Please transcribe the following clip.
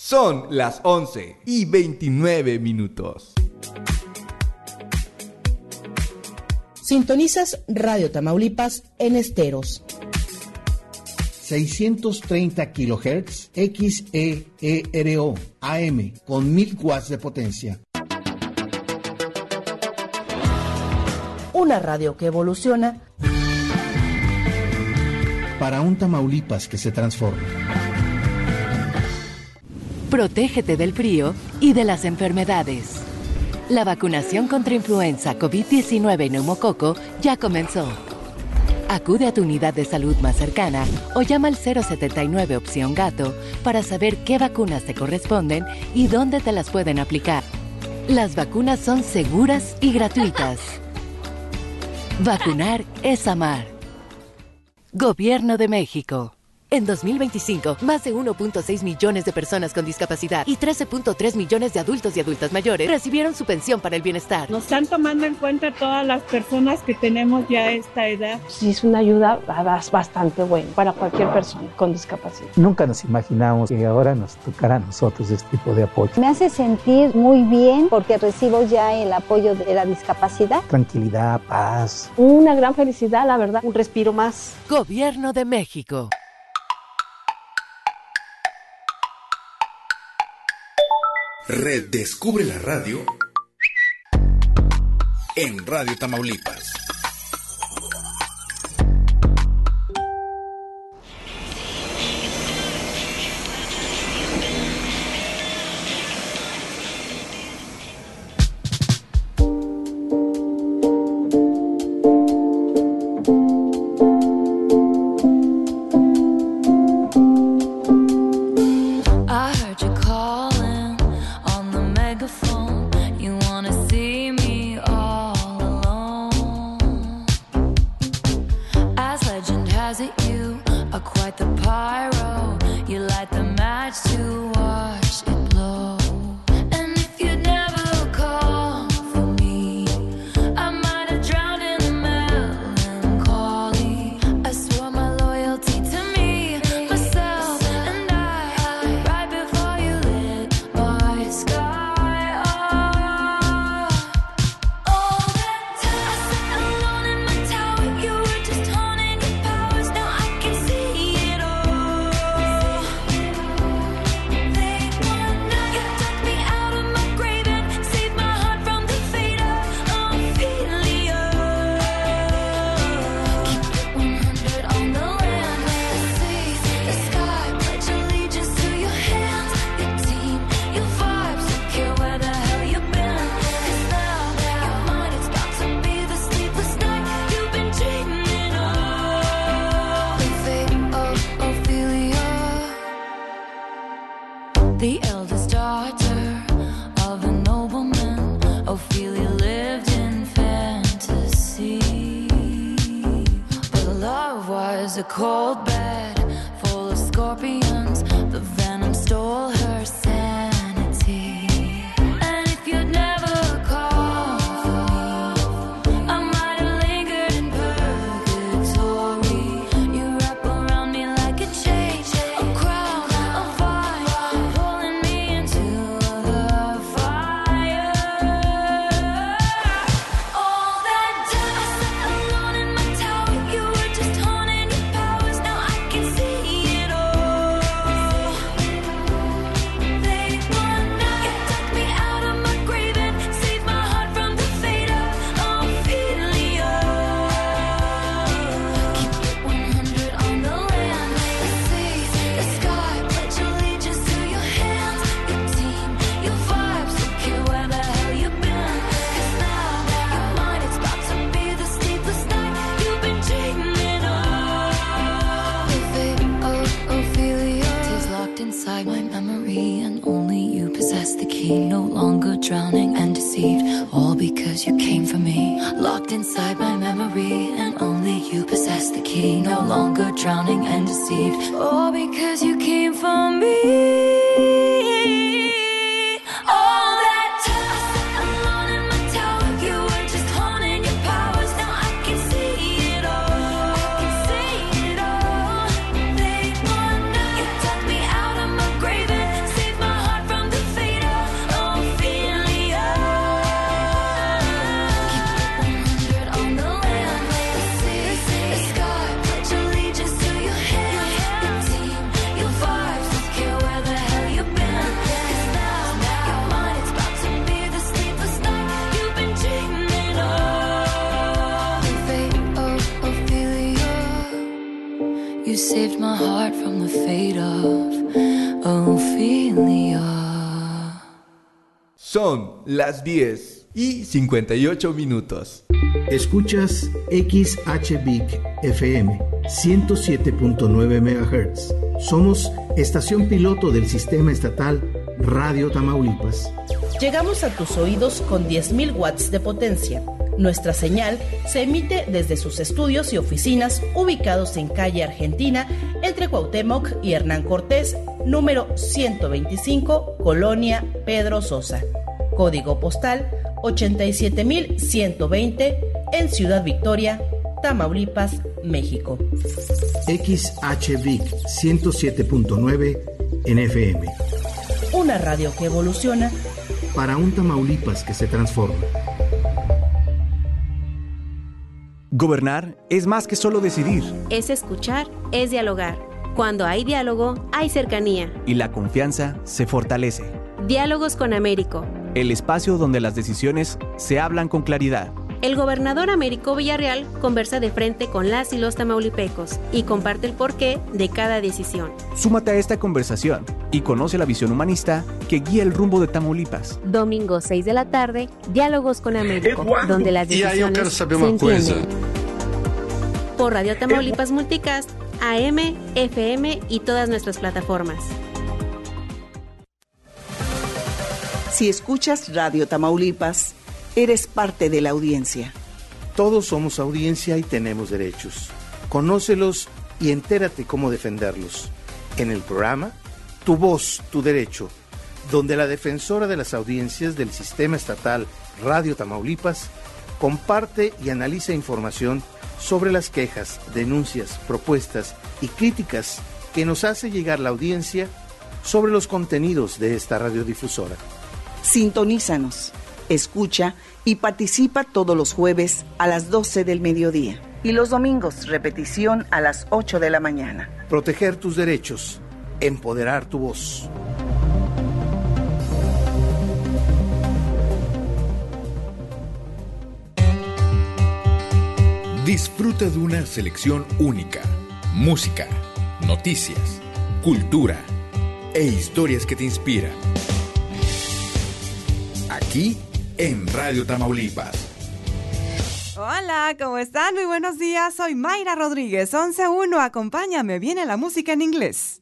Son las 11:29. Sintonizas Radio Tamaulipas en esteros. 630 kHz XEERO AM con 1000 watts de potencia. Una radio que evoluciona para un Tamaulipas que se transforma. Protégete del frío y de las enfermedades. La vacunación contra influenza, COVID-19 y neumococo ya comenzó. Acude a tu unidad de salud más cercana o llama al 079 opción gato para saber qué vacunas te corresponden y dónde te las pueden aplicar. Las vacunas son seguras y gratuitas. Vacunar es amar. Gobierno de México. En 2025, más de 1.6 millones de personas con discapacidad y 13.3 millones de adultos y adultas mayores recibieron su pensión para el bienestar. Nos están tomando en cuenta todas las personas que tenemos ya esta edad. Sí, es una ayuda bastante buena para cualquier persona con discapacidad. Nunca nos imaginamos que ahora nos tocara a nosotros este tipo de apoyo. Me hace sentir muy bien porque recibo ya el apoyo de la discapacidad. Tranquilidad, paz. Una gran felicidad, la verdad, un respiro más. Gobierno de México. Redescubre la radio en Radio Tamaulipas. Drowning and deceived, all because you came for me. All that time alone in my tower, you were just honing your powers. Now I can see it all. I can see it all. They wonder you took me out of my grave and saved my heart from the fate of Ophelia. Son las 10:58. Escuchas XHBIC FM 107.9 MHz. Somos estación piloto del sistema estatal Radio Tamaulipas. Llegamos a tus oídos con 10.000 watts de potencia. Nuestra señal se emite desde sus estudios y oficinas ubicados en calle Argentina, entre Cuauhtémoc y Hernán Cortés, número 125, Colonia Pedro Sosa. Código postal 87.120 en Ciudad Victoria, Tamaulipas, México. XHBIC 107.9 en FM. Una radio que evoluciona para un Tamaulipas que se transforma. Gobernar es más que solo decidir. Es escuchar, es dialogar. Cuando hay diálogo, hay cercanía. Y la confianza se fortalece. Diálogos con Américo. El espacio donde las decisiones se hablan con claridad. El gobernador Américo Villarreal conversa de frente con las y los tamaulipecos y comparte el porqué de cada decisión. Súmate a esta conversación y conoce la visión humanista que guía el rumbo de Tamaulipas. Domingo 6 de la tarde, Diálogos con Américo, donde las decisiones se entienden. Por Radio Tamaulipas Multicast, AM, FM y todas nuestras plataformas. Si escuchas Radio Tamaulipas, eres parte de la audiencia. Todos somos audiencia y tenemos derechos. Conócelos y entérate cómo defenderlos. En el programa Tu Voz, Tu Derecho, donde la defensora de las audiencias del sistema estatal Radio Tamaulipas comparte y analiza información sobre las quejas, denuncias, propuestas y críticas que nos hace llegar la audiencia sobre los contenidos de esta radiodifusora. Sintonízanos, escucha y participa todos los jueves a las 12 del mediodía y los domingos repetición a las 8 de la mañana. Proteger tus derechos, empoderar tu voz. Disfruta de una selección única, música, noticias, cultura e historias que te inspiran. Aquí en Radio Tamaulipas. Hola, ¿cómo están? Muy buenos días, soy Mayra Rodríguez, 11.1, acompáñame, viene la música en inglés.